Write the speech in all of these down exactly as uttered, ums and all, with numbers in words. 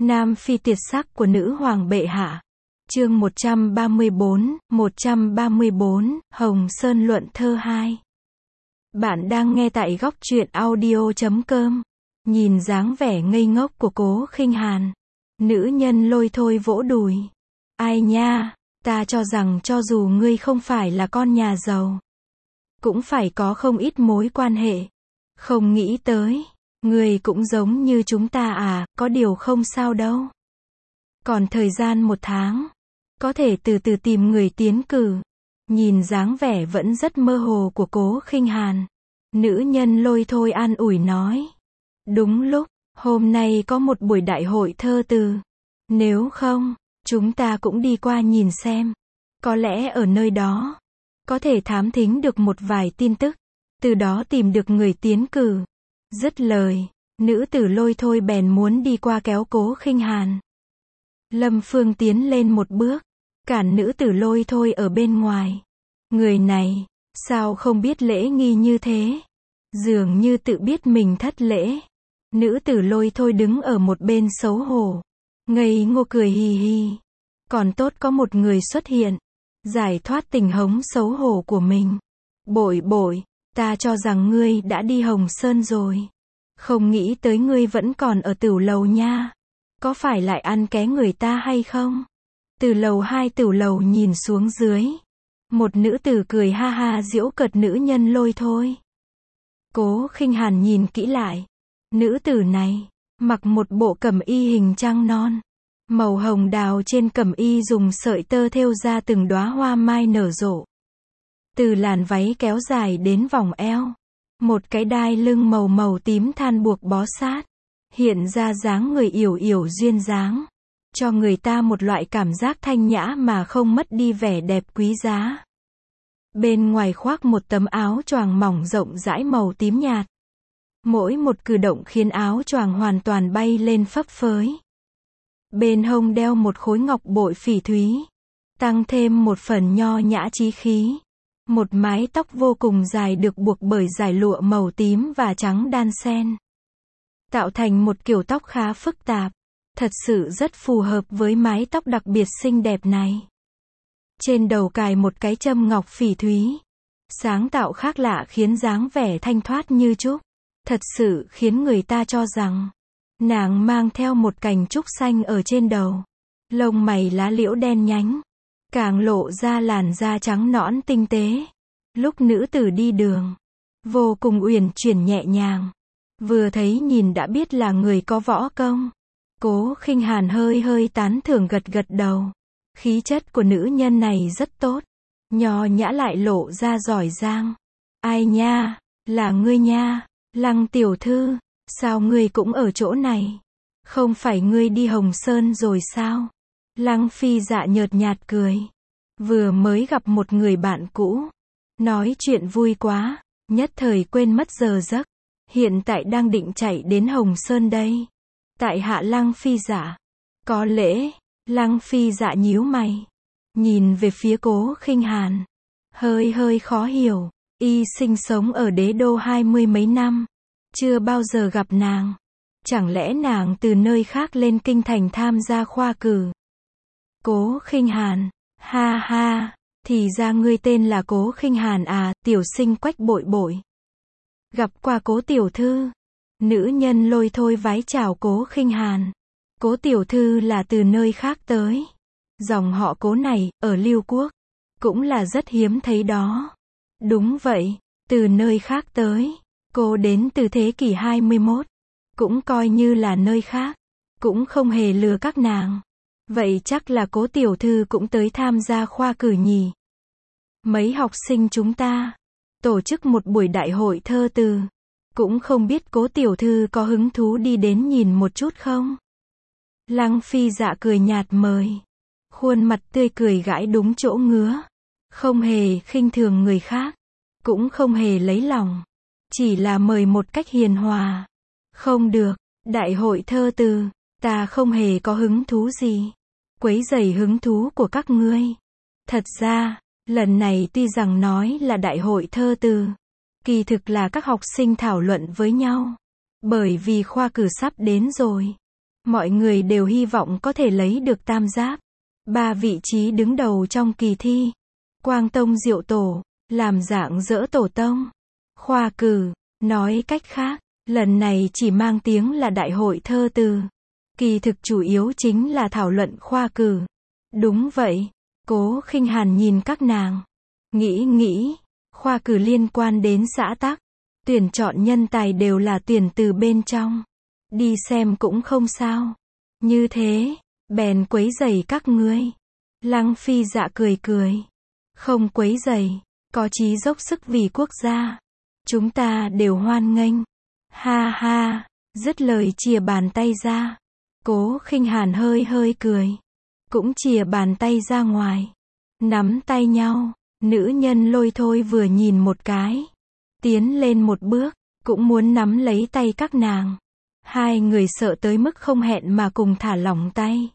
Nam phi tuyệt sắc của nữ hoàng bệ hạ. Chương một trăm ba mươi bốn, một trăm ba mươi bốn, Hồng Sơn luận thơ hai. Bạn đang nghe tại góc truyện audio chấm com. Nhìn dáng vẻ ngây ngốc của Cố Khinh Hàn, nữ nhân lôi thôi vỗ đùi. Ai nha, ta cho rằng cho dù ngươi không phải là con nhà giàu, cũng phải có không ít mối quan hệ. Không nghĩ tới, ngươi cũng giống như chúng ta à, có điều không sao đâu. Còn thời gian một tháng, có thể từ từ tìm người tiến cử. Nhìn dáng vẻ vẫn rất mơ hồ của Cố Khinh Hàn, nữ nhân lôi thôi an ủi nói. Đúng lúc, hôm nay có một buổi đại hội thơ từ. Nếu không, chúng ta cũng đi qua nhìn xem. Có lẽ ở nơi đó, có thể thám thính được một vài tin tức, từ đó tìm được người tiến cử. Dứt lời, nữ tử lôi thôi bèn muốn đi qua kéo Cố Khinh Hàn. Lâm Phương tiến lên một bước, cản nữ tử lôi thôi ở bên ngoài. Người này, sao không biết lễ nghi như thế? Dường như tự biết mình thất lễ. Nữ tử lôi thôi đứng ở một bên xấu hổ, ngây ngô cười hì hì. Còn tốt có một người xuất hiện, giải thoát tình hống xấu hổ của mình. Bội bội, ta cho rằng ngươi đã đi Hồng Sơn rồi. Không nghĩ tới ngươi vẫn còn ở tửu lầu nha. Có phải lại ăn ké người ta hay không? Từ lầu hai tửu lầu nhìn xuống dưới. Một nữ tử cười ha ha giễu cợt nữ nhân lôi thôi. Cố Khinh Hàn nhìn kỹ lại. Nữ tử này, mặc một bộ cẩm y hình trăng non. Màu hồng đào trên cẩm y dùng sợi tơ thêu ra từng đóa hoa mai nở rộ. Từ làn váy kéo dài đến vòng eo. Một cái đai lưng màu màu tím than buộc bó sát. Hiện ra dáng người yểu yểu duyên dáng. Cho người ta một loại cảm giác thanh nhã mà không mất đi vẻ đẹp quý giá. Bên ngoài khoác một tấm áo choàng mỏng rộng rãi màu tím nhạt. Mỗi một cử động khiến áo choàng hoàn toàn bay lên phấp phới. Bên hông đeo một khối ngọc bội phỉ thúy, tăng thêm một phần nho nhã chí khí. Một mái tóc vô cùng dài được buộc bởi dải lụa màu tím và trắng đan xen, tạo thành một kiểu tóc khá phức tạp. Thật sự rất phù hợp với mái tóc đặc biệt xinh đẹp này. Trên đầu cài một cái châm ngọc phỉ thúy, sáng tạo khác lạ khiến dáng vẻ thanh thoát như trúc. Thật sự khiến người ta cho rằng nàng mang theo một cành trúc xanh ở trên đầu. Lông mày lá liễu đen nhánh, càng lộ ra làn da trắng nõn tinh tế. Lúc nữ tử đi đường, vô cùng uyển chuyển nhẹ nhàng. Vừa thấy nhìn đã biết là người có võ công. Cố Khinh Hàn hơi hơi tán thưởng gật gật đầu. Khí chất của nữ nhân này rất tốt, nho nhã lại lộ ra giỏi giang. Ai nha, là ngươi nha, Lăng tiểu thư, sao ngươi cũng ở chỗ này? Không phải ngươi đi Hồng Sơn rồi sao? Lăng Phi Dạ nhợt nhạt cười. Vừa mới gặp một người bạn cũ, nói chuyện vui quá, nhất thời quên mất giờ giấc. Hiện tại đang định chạy đến Hồng Sơn đây. Tại hạ Lăng Phi Dạ. Có lễ. Lăng Phi Dạ nhíu mày, nhìn về phía Cố Khinh Hàn, hơi hơi khó hiểu. Y sinh sống ở đế đô hai mươi mấy năm, chưa bao giờ gặp nàng. Chẳng lẽ nàng từ nơi khác lên kinh thành tham gia khoa cử? Cố Khinh Hàn, ha ha, thì ra ngươi tên là Cố Khinh Hàn à, tiểu sinh Quách bội bội. Gặp qua Cố tiểu thư. Nữ nhân lôi thôi vái chào Cố Khinh Hàn. Cố tiểu thư là từ nơi khác tới. Dòng họ Cố này, ở Lưu Quốc, cũng là rất hiếm thấy đó. Đúng vậy, từ nơi khác tới. Cô đến từ thế kỷ hai mươi mốt. Cũng coi như là nơi khác. Cũng không hề lừa các nàng. Vậy chắc là Cố tiểu thư cũng tới tham gia khoa cử nhỉ? Mấy học sinh chúng ta tổ chức một buổi đại hội thơ từ. Cũng không biết Cố tiểu thư có hứng thú đi đến nhìn một chút không? Lăng Phi Dạ cười nhạt mời. Khuôn mặt tươi cười gãi đúng chỗ ngứa. Không hề khinh thường người khác, cũng không hề lấy lòng. Chỉ là mời một cách hiền hòa. Không được, đại hội thơ từ, ta không hề có hứng thú gì. Quấy rầy hứng thú của các ngươi. Thật ra, lần này tuy rằng nói là đại hội thơ từ, kỳ thực là các học sinh thảo luận với nhau. Bởi vì khoa cử sắp đến rồi. Mọi người đều hy vọng có thể lấy được tam giáp. Ba vị trí đứng đầu trong kỳ thi. Quang Tông Diệu Tổ, làm dạng dỡ tổ tông. Khoa cử, nói cách khác, lần này chỉ mang tiếng là đại hội thơ từ. Kỳ thực chủ yếu chính là thảo luận khoa cử. Đúng vậy, Cố Khinh Hàn nhìn các nàng. Nghĩ nghĩ, khoa cử liên quan đến xã tắc. Tuyển chọn nhân tài đều là tuyển từ bên trong. Đi xem cũng không sao. Như thế, bèn quấy rầy các ngươi. Lăng Phi Dạ cười cười. Không quấy rầy, có chí dốc sức vì quốc gia. Chúng ta đều hoan nghênh. Ha ha, dứt lời chìa bàn tay ra. Cố Khinh Hàn hơi hơi cười. Cũng chìa bàn tay ra ngoài. Nắm tay nhau, nữ nhân lôi thôi vừa nhìn một cái. Tiến lên một bước, cũng muốn nắm lấy tay các nàng. Hai người sợ tới mức không hẹn mà cùng thả lỏng tay.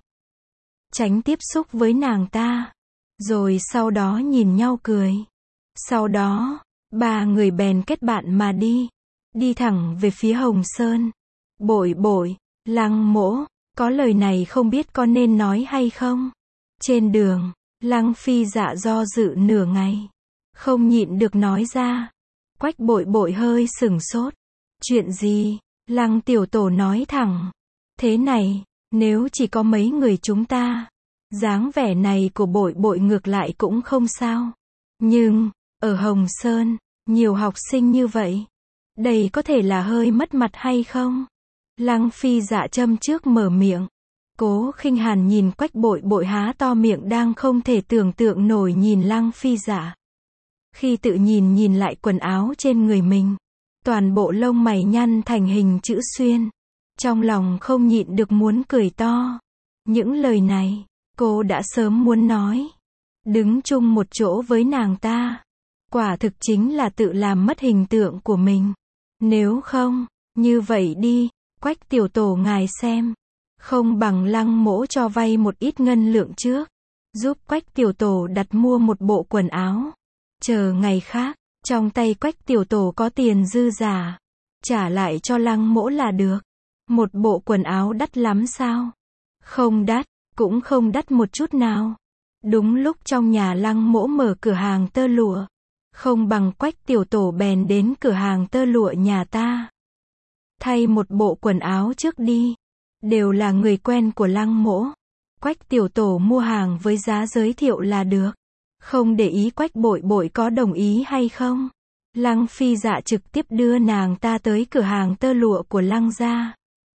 Tránh tiếp xúc với nàng ta. Rồi sau đó nhìn nhau cười. Sau đó, ba người bèn kết bạn mà đi. Đi thẳng về phía Hồng Sơn. Bội bội, Lăng Mỗ, có lời này không biết có nên nói hay không? Trên đường, Lăng Phi Dạ do dự nửa ngày. Không nhịn được nói ra. Quách Bội Bội hơi sửng sốt. Chuyện gì? Lăng Tiểu Tổ nói thẳng. Thế này, nếu chỉ có mấy người chúng ta, dáng vẻ này của Bội Bội ngược lại cũng không sao. Nhưng, ở Hồng Sơn, nhiều học sinh như vậy, đây có thể là hơi mất mặt hay không? Lăng Phi Dạ châm trước mở miệng. Cố Khinh Hàn nhìn Quách Bội Bội há to miệng đang không thể tưởng tượng nổi nhìn Lăng Phi Dạ. Khi tự nhìn nhìn lại quần áo trên người mình, toàn bộ lông mày nhăn thành hình chữ xuyên. Trong lòng không nhịn được muốn cười to. Những lời này, cô đã sớm muốn nói. Đứng chung một chỗ với nàng ta. Quả thực chính là tự làm mất hình tượng của mình. Nếu không, như vậy đi, Quách Tiểu Tổ ngài xem. Không bằng Lăng Mỗ cho vay một ít ngân lượng trước. Giúp Quách Tiểu Tổ đặt mua một bộ quần áo. Chờ ngày khác, trong tay Quách Tiểu Tổ có tiền dư giả. Trả lại cho Lăng Mỗ là được. Một bộ quần áo đắt lắm sao? Không đắt, cũng không đắt một chút nào. Đúng lúc trong nhà Lăng Mỗ mở cửa hàng tơ lụa. Không bằng Quách Tiểu Tổ bèn đến cửa hàng tơ lụa nhà ta. Thay một bộ quần áo trước đi. Đều là người quen của Lăng Mỗ. Quách Tiểu Tổ mua hàng với giá giới thiệu là được. Không để ý Quách Bội Bội có đồng ý hay không. Lăng Phi Dạ trực tiếp đưa nàng ta tới cửa hàng tơ lụa của Lăng gia.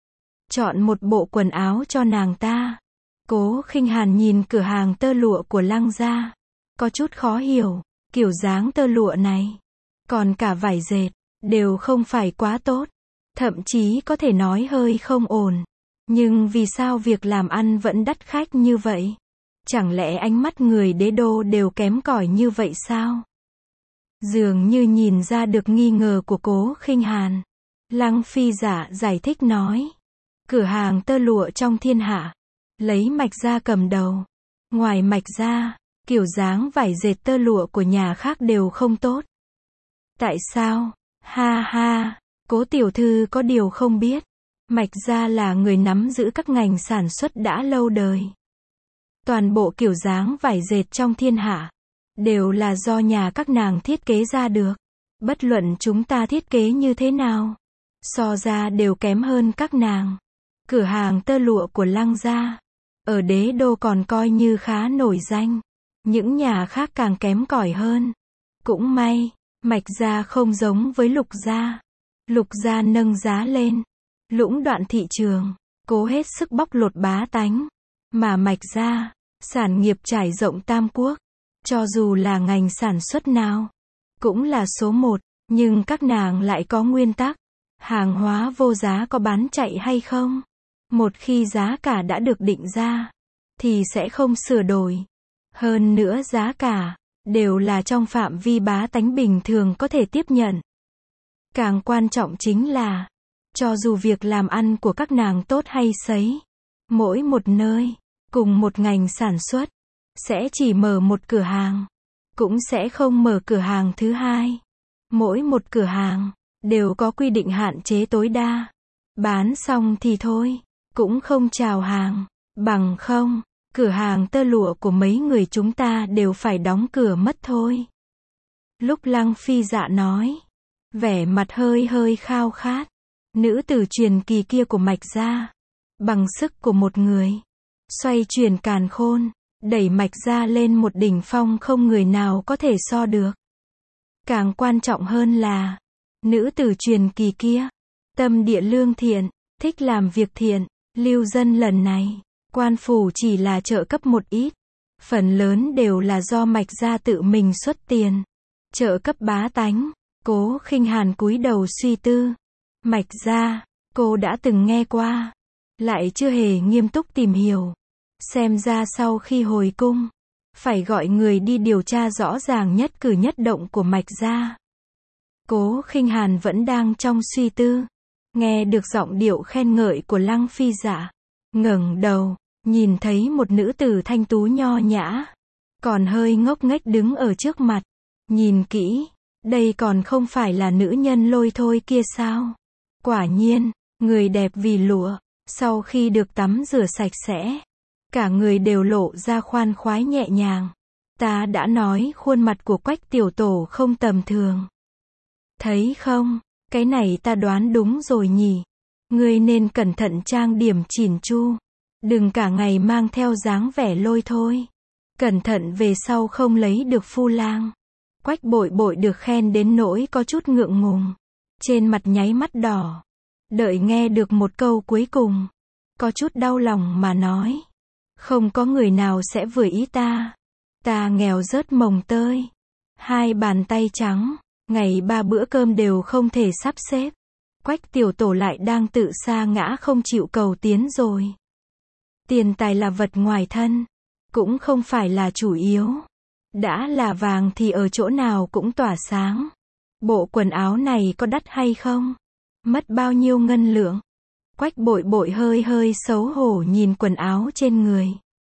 Chọn một bộ quần áo cho nàng ta. Cố Khinh Hàn nhìn cửa hàng tơ lụa của Lăng gia. Có chút khó hiểu, kiểu dáng tơ lụa này. Còn cả vải dệt, đều không phải quá tốt. Thậm chí có thể nói hơi không ổn. Nhưng vì sao việc làm ăn vẫn đắt khách như vậy? Chẳng lẽ ánh mắt người đế đô đều kém cỏi như vậy sao? Dường như nhìn ra được nghi ngờ của Cố Khinh Hàn. Lăng Phi Dạ giải thích nói. Cửa hàng tơ lụa trong thiên hạ. Lấy Mạch Gia cầm đầu. Ngoài Mạch Gia, kiểu dáng vải dệt tơ lụa của nhà khác đều không tốt. Tại sao? Ha ha, Cố tiểu thư có điều không biết. Mạch Gia là người nắm giữ các ngành sản xuất đã lâu đời. Toàn bộ kiểu dáng vải dệt trong thiên hạ, đều là do nhà các nàng thiết kế ra được. Bất luận chúng ta thiết kế như thế nào, so ra đều kém hơn các nàng. Cửa hàng tơ lụa của Lăng gia, ở đế đô còn coi như khá nổi danh. Những nhà khác càng kém cỏi hơn. Cũng may, Mạch Gia không giống với Lục gia. Lục gia nâng giá lên, lũng đoạn thị trường, cố hết sức bóc lột bá tánh. Mà Mạch Gia, sản nghiệp trải rộng tam quốc. Cho dù là ngành sản xuất nào, cũng là số một, nhưng các nàng lại có nguyên tắc. Hàng hóa vô giá có bán chạy hay không? Một khi giá cả đã được định ra, thì sẽ không sửa đổi. Hơn nữa giá cả, đều là trong phạm vi bá tánh bình thường có thể tiếp nhận. Càng quan trọng chính là, cho dù việc làm ăn của các nàng tốt hay xấu, mỗi một nơi, cùng một ngành sản xuất, sẽ chỉ mở một cửa hàng, cũng sẽ không mở cửa hàng thứ hai. Mỗi một cửa hàng, đều có quy định hạn chế tối đa. Bán xong thì thôi. cũng không chào hàng. Bằng không, cửa hàng tơ lụa của mấy người chúng ta đều phải đóng cửa mất thôi. Lúc Lăng Phi Dạ nói, vẻ mặt hơi hơi khao khát, nữ tử truyền kỳ kia của Mạch gia, bằng sức của một người, xoay chuyển càn khôn, đẩy Mạch gia lên một đỉnh phong không người nào có thể so được. Càng quan trọng hơn là, nữ tử truyền kỳ kia, tâm địa lương thiện, thích làm việc thiện. Lưu dân lần này, quan phủ chỉ là trợ cấp một ít, phần lớn đều là do Mạch gia tự mình xuất tiền, trợ cấp bá tánh. Cố Khinh Hàn cúi đầu suy tư. Mạch gia, cô đã từng nghe qua, lại chưa hề nghiêm túc tìm hiểu. Xem ra sau khi hồi cung, phải gọi người đi điều tra rõ ràng nhất cử nhất động của Mạch gia. Cố Khinh Hàn vẫn đang trong suy tư, nghe được giọng điệu khen ngợi của Lăng Phi Dạ, ngẩng đầu, nhìn thấy một nữ tử thanh tú nho nhã, còn hơi ngốc nghếch đứng ở trước mặt. Nhìn kỹ, đây còn không phải là nữ nhân Lôi Thôi kia sao? Quả nhiên, người đẹp vì lụa, sau khi được tắm rửa sạch sẽ, cả người đều lộ ra khoan khoái nhẹ nhàng. Ta đã nói khuôn mặt của Quách tiểu tổ không tầm thường. Thấy không, cái này ta đoán đúng rồi nhỉ. Ngươi nên cẩn thận trang điểm chỉn chu, đừng cả ngày mang theo dáng vẻ Lôi Thôi. Cẩn thận về sau không lấy được phu lang. Quách Bội Bội được khen đến nỗi có chút ngượng ngùng, trên mặt nháy mắt đỏ. Đợi nghe được một câu cuối cùng, có chút đau lòng mà nói, không có người nào sẽ vừa ý ta. Ta nghèo rớt mồng tơi, hai bàn tay trắng, ngày ba bữa cơm đều không thể sắp xếp. Quách tiểu tổ lại đang tự sa ngã không chịu cầu tiến rồi. Tiền tài là vật ngoài thân, cũng không phải là chủ yếu. Đã là vàng thì ở chỗ nào cũng tỏa sáng. Bộ quần áo này có đắt hay không? Mất bao nhiêu ngân lượng? Quách Bội Bội hơi hơi xấu hổ nhìn quần áo trên người.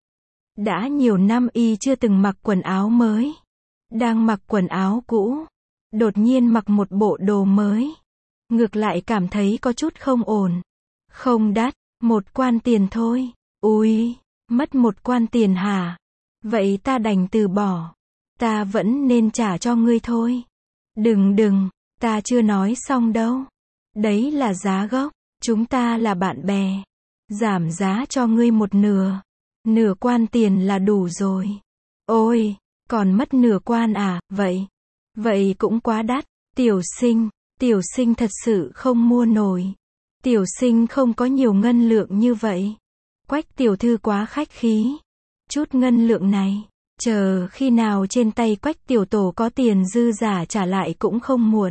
Đã nhiều năm y chưa từng mặc quần áo mới. Đang mặc quần áo cũ, đột nhiên mặc một bộ đồ mới, ngược lại cảm thấy có chút không ổn. Không đắt, một quan tiền thôi. Ui, mất một quan tiền hả? Vậy ta đành từ bỏ. Ta vẫn nên trả cho ngươi thôi. Đừng đừng, ta chưa nói xong đâu. Đấy là giá gốc, chúng ta là bạn bè. Giảm giá cho ngươi một nửa. Nửa quan tiền là đủ rồi. Ôi, còn mất nửa quan à, vậy? Vậy cũng quá đắt. Tiểu Sinh, Tiểu Sinh thật sự không mua nổi. Tiểu Sinh không có nhiều ngân lượng như vậy. Quách tiểu thư quá khách khí. Chút ngân lượng này, chờ khi nào trên tay Quách tiểu tổ có tiền dư giả trả lại cũng không muộn.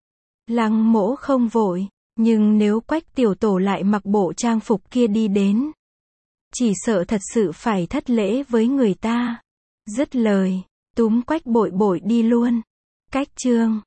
Lăng Mỗ không vội, nhưng nếu Quách tiểu tổ lại mặc bộ trang phục kia đi đến, chỉ sợ thật sự phải thất lễ với người ta. Dứt lời, túm Quách Bội Bội đi luôn. Cách chương